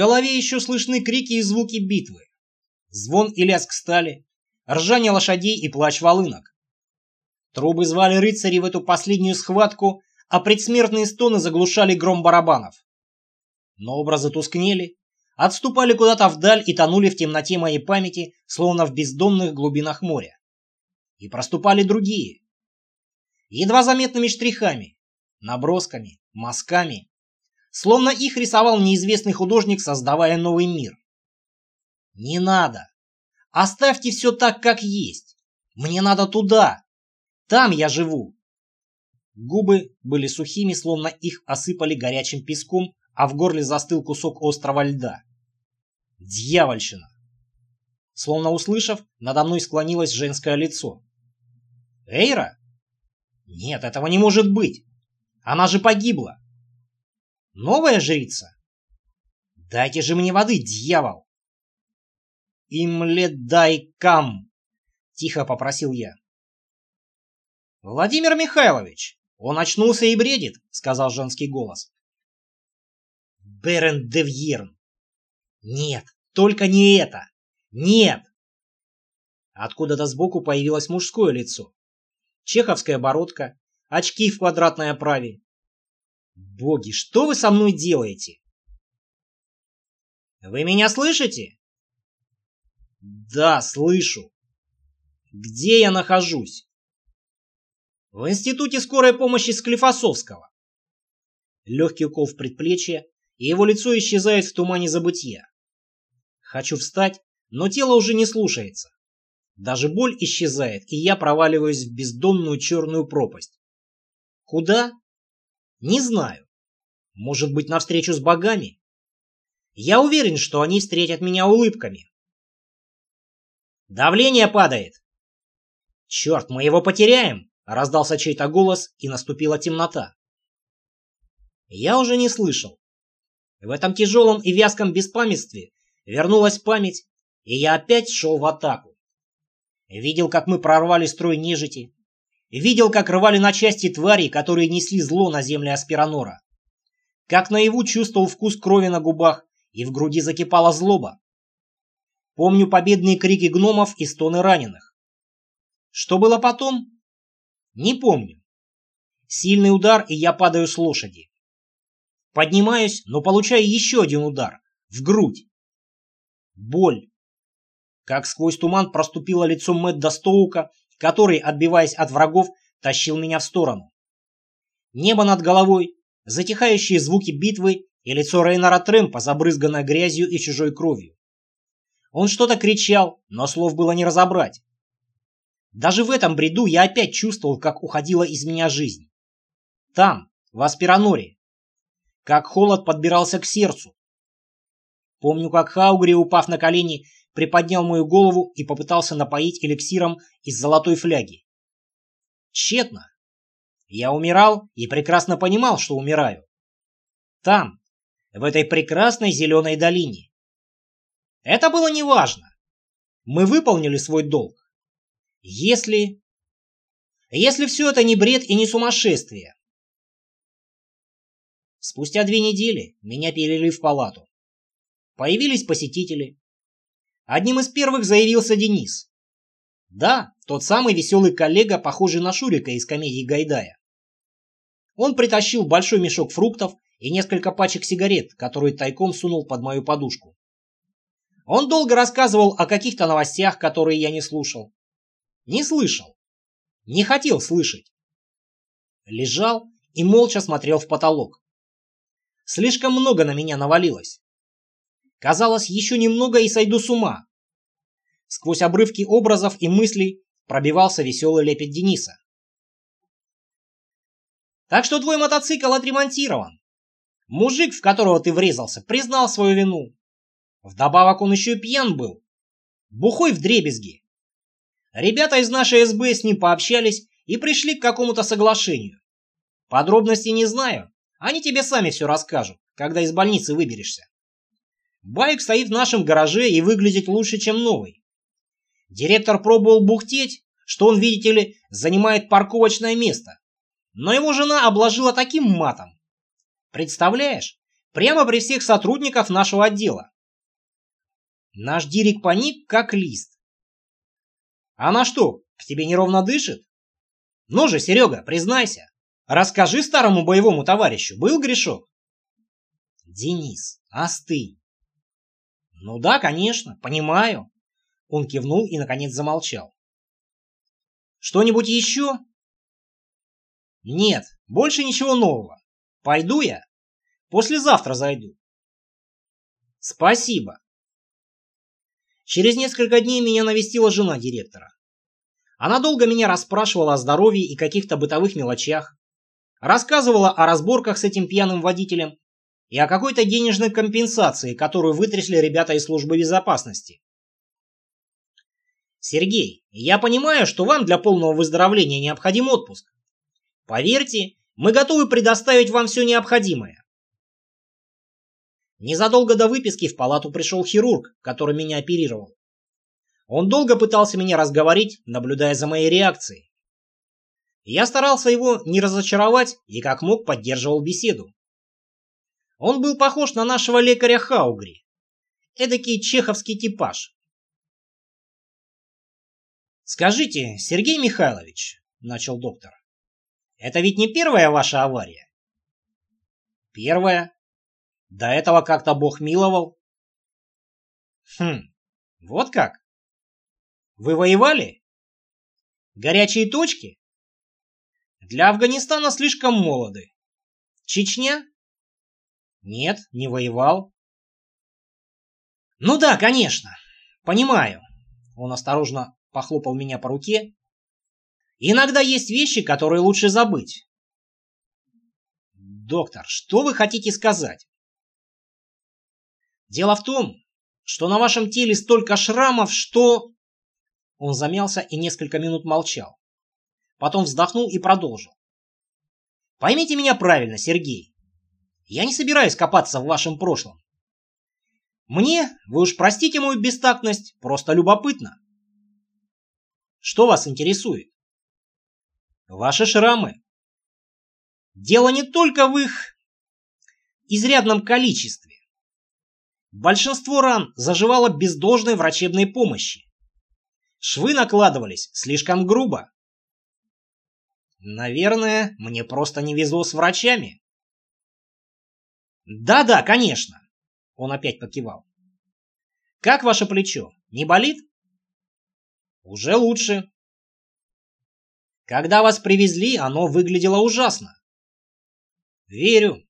голове еще слышны крики и звуки битвы. Звон и лязг стали, ржание лошадей и плач волынок. Трубы звали рыцарей в эту последнюю схватку, а предсмертные стоны заглушали гром барабанов. Но образы тускнели, отступали куда-то вдаль и тонули в темноте моей памяти, словно в бездонных глубинах моря. И проступали другие. Едва заметными штрихами, набросками, мазками, словно их рисовал неизвестный художник, создавая новый мир. Не надо. Оставьте все так, как есть. Мне надо туда. Там я живу. Губы были сухими, словно их осыпали горячим песком, а в горле застыл кусок острого льда. Дьявольщина! Словно услышав, надо мной склонилось женское лицо. Эйра? Нет, этого не может быть. Она же погибла. Новая жрица? Дайте же мне воды, дьявол! «Имледайкам!» — тихо попросил я. «Владимир Михайлович, он очнулся и бредит», — сказал женский голос. «Берен де Вьерн! Нет, только не это! Нет!» Откуда-то сбоку появилось мужское лицо. Чеховская бородка, очки в квадратной оправе. «Боги, что вы со мной делаете?» «Вы меня слышите?» «Да, слышу. Где я нахожусь?» «В институте скорой помощи Склифосовского». Легкий укол в предплечье, и его лицо исчезает в тумане забытья. Хочу встать, но тело уже не слушается. Даже боль исчезает, и я проваливаюсь в бездонную черную пропасть. Куда? Не знаю. Может быть, навстречу с богами? Я уверен, что они встретят меня улыбками. «Давление падает!» «Черт, мы его потеряем!» — раздался чей-то голос, и наступила темнота. Я уже не слышал. В этом тяжелом и вязком беспамятстве вернулась память, и я опять шел в атаку. Видел, как мы прорвали строй нежити. Видел, как рвали на части твари, которые несли зло на земле Аспиранора. Как наяву чувствовал вкус крови на губах, и в груди закипала злоба. Помню победные крики гномов и стоны раненых. Что было потом? Не помню. Сильный удар, и я падаю с лошади. Поднимаюсь, но получаю еще один удар. В грудь. Боль. Как сквозь туман проступило лицо Мэтта Стоука, который, отбиваясь от врагов, тащил меня в сторону. Небо над головой, затихающие звуки битвы и лицо Рейнара Трэмпа, забрызганное грязью и чужой кровью. Он что-то кричал, но слов было не разобрать. Даже в этом бреду я опять чувствовал, как уходила из меня жизнь. Там, в Аспираноре. Как холод подбирался к сердцу. Помню, как Хаугри, упав на колени, приподнял мою голову и попытался напоить эликсиром из золотой фляги. Тщетно. Я умирал и прекрасно понимал, что умираю. Там, в этой прекрасной зеленой долине. Это было неважно. Мы выполнили свой долг. Если все это не бред и не сумасшествие. Спустя 2 недели меня перевели в палату. Появились посетители. Одним из первых заявился Денис. Да, тот самый веселый коллега, похожий на Шурика из комедии Гайдая. Он притащил большой мешок фруктов и несколько пачек сигарет, которые тайком сунул под мою подушку. Он долго рассказывал о каких-то новостях, которые я не слушал. Не слышал. Не хотел слышать. Лежал и молча смотрел в потолок. Слишком много на меня навалилось. Казалось, еще немного и сойду с ума. Сквозь обрывки образов и мыслей пробивался веселый лепет Дениса. Так что твой мотоцикл отремонтирован. Мужик, в которого ты врезался, признал свою вину. Вдобавок он еще и пьян был. Бухой вдребезги. Ребята из нашей СБ с ним пообщались и пришли к какому-то соглашению. Подробностей не знаю. Они тебе сами все расскажут, когда из больницы выберешься. Байк стоит в нашем гараже и выглядит лучше, чем новый. Директор пробовал бухтеть, что он, видите ли, занимает парковочное место. Но его жена обложила таким матом. Представляешь, Прямо при всех сотрудников нашего отдела. Наш Дирик паник, как лист. Она что, к тебе неровно дышит? Ну же, Серега, признайся. Расскажи старому боевому товарищу, был грешок? Денис, остынь. Ну да, конечно, понимаю. Он кивнул и, наконец, замолчал. Что-нибудь еще? Нет, больше ничего нового. Пойду я. Послезавтра зайду. Спасибо. Через несколько дней меня навестила жена директора. Она долго меня расспрашивала о здоровье и каких-то бытовых мелочах. Рассказывала о разборках с этим пьяным водителем и о какой-то денежной компенсации, которую вытрясли ребята из службы безопасности. Сергей, я понимаю, что вам для полного выздоровления необходим отпуск. Поверьте, мы готовы предоставить вам все необходимое. Незадолго до выписки в палату пришел хирург, который меня оперировал. Он долго пытался меня разговорить, наблюдая за моей реакцией. Я старался его не разочаровать и как мог поддерживал беседу. Он был похож на нашего лекаря Хаугри. Эдакий чеховский типаж. «Скажите, Сергей Михайлович, — начал доктор, — это ведь не первая ваша авария?» «Первая. До этого как-то Бог миловал». Вот как? Вы воевали? Горячие точки? Для Афганистана слишком молоды. Чечня? Нет, не воевал. Ну да, конечно. Понимаю. Он осторожно похлопал меня по руке. Иногда есть вещи, которые лучше забыть. Доктор, что вы хотите сказать? Дело в том, что на вашем теле столько шрамов, что... Он замялся и несколько минут молчал. Потом вздохнул и продолжил. Поймите меня правильно, Сергей. Я не собираюсь копаться в вашем прошлом. Мне, вы уж простите мою бестактность, просто любопытно. Что вас интересует? Ваши шрамы. Дело не только в их изрядном количестве. Большинство ран заживало без должной врачебной помощи. Швы накладывались слишком грубо. Наверное, мне просто не везло с врачами. Да-да, конечно. Он опять покивал. Как ваше плечо? Не болит? Уже лучше. Когда вас привезли, оно выглядело ужасно. Верю.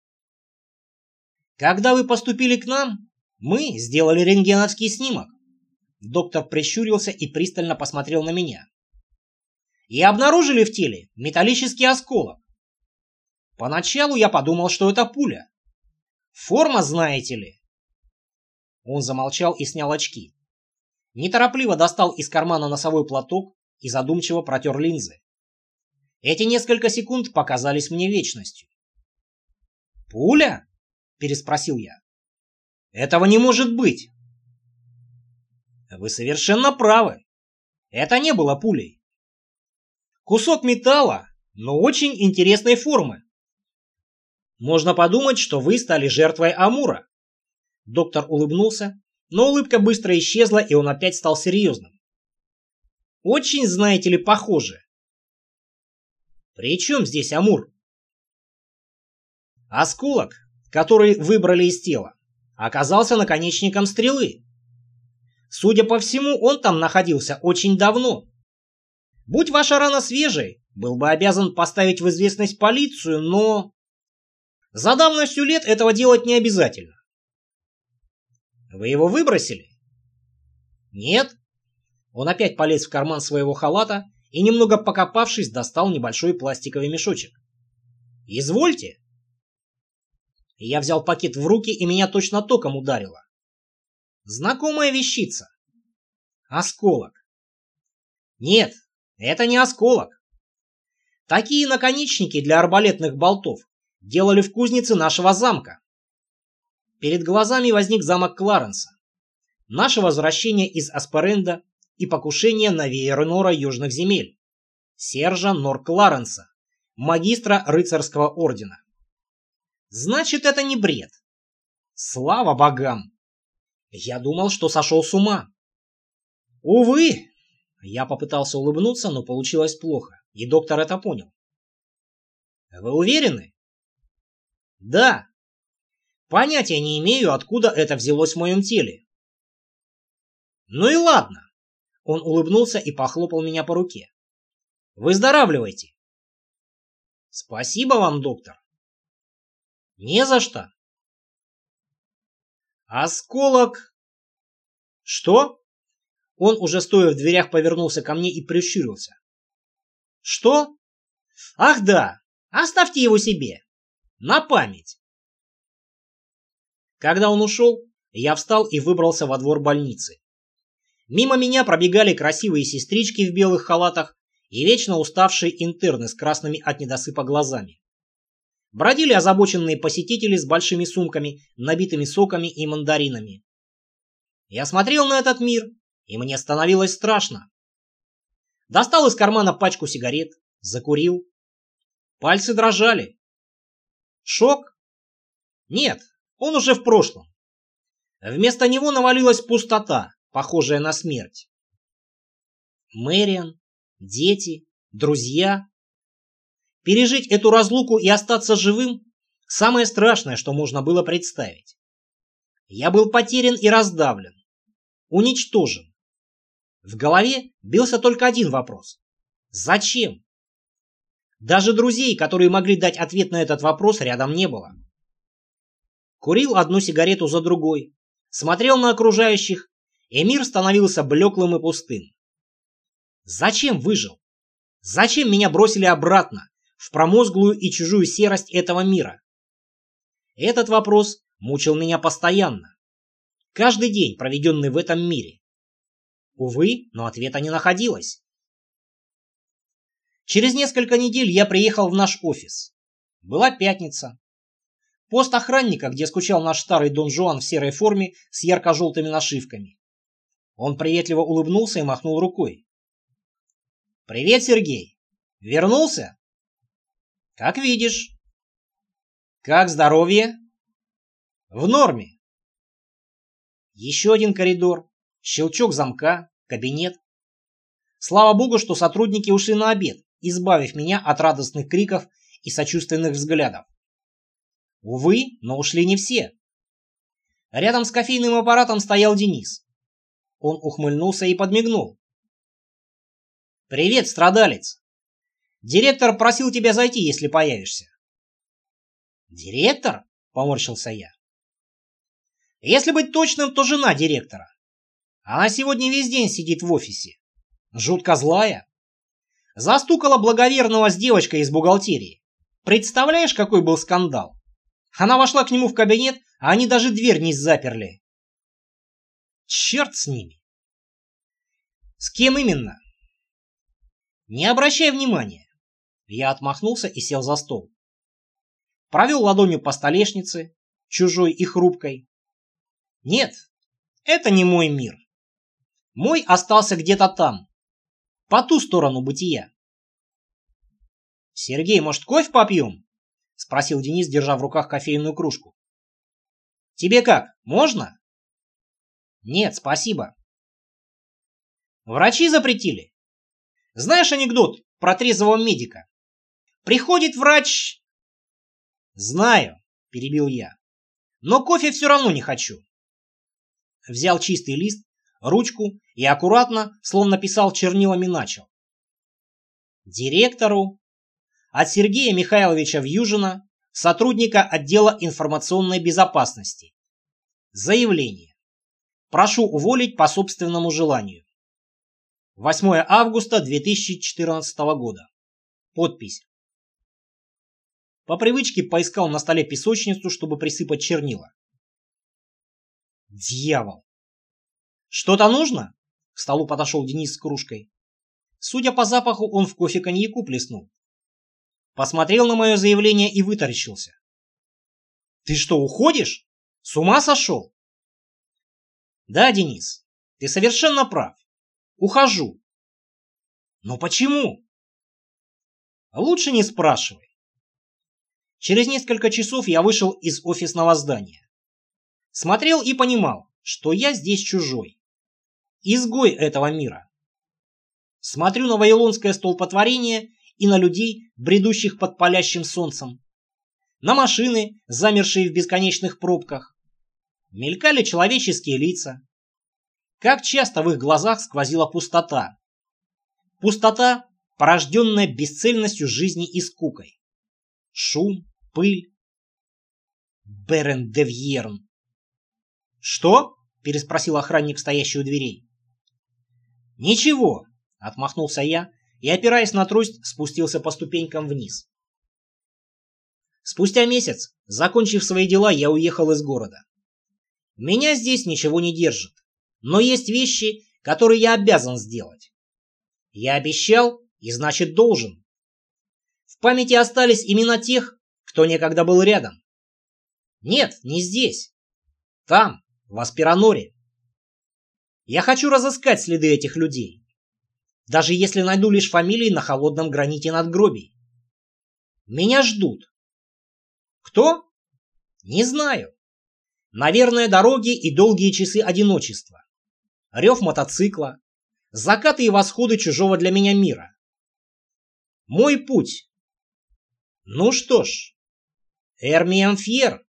Когда вы поступили к нам, мы сделали рентгеновский снимок. Доктор прищурился и пристально посмотрел на меня. И обнаружили в теле металлический осколок. Поначалу я подумал, что это пуля. Форма, знаете ли. Он замолчал и снял очки. Неторопливо достал из кармана носовой платок и задумчиво протер линзы. Эти несколько секунд показались мне вечностью. «Пуля?» – переспросил я. «Этого не может быть!» «Вы совершенно правы. Это не было пулей. Кусок металла, но очень интересной формы. Можно подумать, что вы стали жертвой Амура». Доктор улыбнулся, но улыбка быстро исчезла, и он опять стал серьезным. «Очень, знаете ли, похоже». «При чем здесь Амур?» Осколок, который выбрали из тела, оказался наконечником стрелы. Судя по всему, он там находился очень давно. Будь ваша рана свежей, был бы обязан поставить в известность полицию, но... За давностью лет этого делать не обязательно. Вы его выбросили? Нет. Он опять полез в карман своего халата и, немного покопавшись, достал небольшой пластиковый мешочек. Извольте. Я взял пакет в руки, и меня точно током ударило. Знакомая вещица. Осколок. Нет, это не осколок. Такие наконечники для арбалетных болтов делали в кузнице нашего замка. Перед глазами возник замок Кларенса. Наше возвращение из Асперенда и покушение на Веернора южных земель. Сержа Нор Кларенса, магистра рыцарского ордена. Значит, это не бред. Слава богам! Я думал, что сошел с ума. Увы, я попытался улыбнуться, но получилось плохо, и доктор это понял. Вы уверены? Да. Понятия не имею, откуда это взялось в моем теле. Ну и ладно. Он улыбнулся и похлопал меня по руке. Выздоравливайте. Спасибо вам, доктор. Не за что. Осколок... Что? Он, уже стоя в дверях, повернулся ко мне и прищурился. Что? Ах да, оставьте его себе. На память. Когда он ушел, я встал и выбрался во двор больницы. Мимо меня пробегали красивые сестрички в белых халатах и вечно уставшие интерны с красными от недосыпа глазами. Бродили озабоченные посетители с большими сумками, набитыми соками и мандаринами. Я смотрел на этот мир, и мне становилось страшно. Достал из кармана пачку сигарет, закурил. Пальцы дрожали. Шок? Нет, он уже в прошлом. Вместо него навалилась пустота, похожая на смерть. Мэриан, дети, друзья. Пережить эту разлуку и остаться живым – самое страшное, что можно было представить. Я был потерян и раздавлен, уничтожен. В голове бился только один вопрос. Зачем? Даже друзей, которые могли дать ответ на этот вопрос, рядом не было. Курил одну сигарету за другой, смотрел на окружающих, и мир становился блеклым и пустым. Зачем выжил? Зачем меня бросили обратно, в промозглую и чужую серость этого мира? Этот вопрос мучил меня постоянно. Каждый день, проведенный в этом мире. Увы, но ответа не находилось. Через несколько недель я приехал в наш офис. Была пятница. Пост охранника, где скучал наш старый Дон Жуан в серой форме с ярко-желтыми нашивками. Он приветливо улыбнулся и махнул рукой. «Привет, Сергей. Вернулся?» «Как видишь». «Как здоровье?» «В норме». Еще один коридор, щелчок замка, кабинет. Слава богу, что сотрудники ушли на обед, избавив меня от радостных криков и сочувственных взглядов. Увы, но ушли не все. Рядом с кофейным аппаратом стоял Денис. Он ухмыльнулся и подмигнул. «Привет, страдалец. Директор просил тебя зайти, если появишься». «Директор?» — поморщился я. «Если быть точным, то жена директора. Она сегодня весь день сидит в офисе. Жутко злая. Застукала благоверного с девочкой из бухгалтерии. Представляешь, какой был скандал? Она вошла к нему в кабинет, а они даже дверь не заперли. Черт с ними. С кем именно? Не обращай внимания. Я отмахнулся и сел за стол. Провел ладонью по столешнице, чужой и хрупкой. Нет, это не мой мир. Мой остался где-то там, по ту сторону бытия. «Сергей, может, кофе попьем?» — спросил Денис, держа в руках кофейную кружку. «Тебе как, можно?» «Нет, спасибо». «Врачи запретили. Знаешь анекдот про трезвого медика? Приходит врач...» «Знаю», — перебил я. «Но кофе все равно не хочу». Взял чистый лист, ручку и аккуратно, словно писал чернилами, начал. Директору от Сергея Михайловича Вьюжина, сотрудника отдела информационной безопасности. Заявление. Прошу уволить по собственному желанию. 8 августа 2014 года. Подпись. По привычке поискал на столе песочницу, чтобы присыпать чернила. Дьявол! Что-то нужно? К столу подошел Денис с кружкой. Судя по запаху, он в кофе коньяку плеснул. Посмотрел на мое заявление и вытаращился. Ты что, уходишь? С ума сошел? Да, Денис, ты совершенно прав. Ухожу. Но почему? Лучше не спрашивай. Через несколько часов я вышел из офисного здания. Смотрел и понимал, что я здесь чужой. Изгой этого мира. Смотрю на вавилонское столпотворение и на людей, бредущих под палящим солнцем. На машины, замершие в бесконечных пробках. Мелькали человеческие лица. Как часто в их глазах сквозила пустота. Пустота, порожденная бесцельностью жизни и скукой. Шум, пыль. Берен де Вьерн. «Что?» – переспросил охранник, стоящий у дверей. «Ничего», – отмахнулся я и, опираясь на трость, спустился по ступенькам вниз. Спустя месяц, закончив свои дела, я уехал из города. Меня здесь ничего не держит, но есть вещи, которые я обязан сделать. Я обещал и значит должен. В памяти остались имена тех, кто некогда был рядом. Нет, не здесь. Там, в Аспираноре. Я хочу разыскать следы этих людей, даже если найду лишь фамилии на холодном граните надгробий. Меня ждут. Кто? Не знаю. Наверное, дороги и долгие часы одиночества. Рев мотоцикла. Закаты и восходы чужого для меня мира. Мой путь. Ну что ж, Эрмиам Фьер.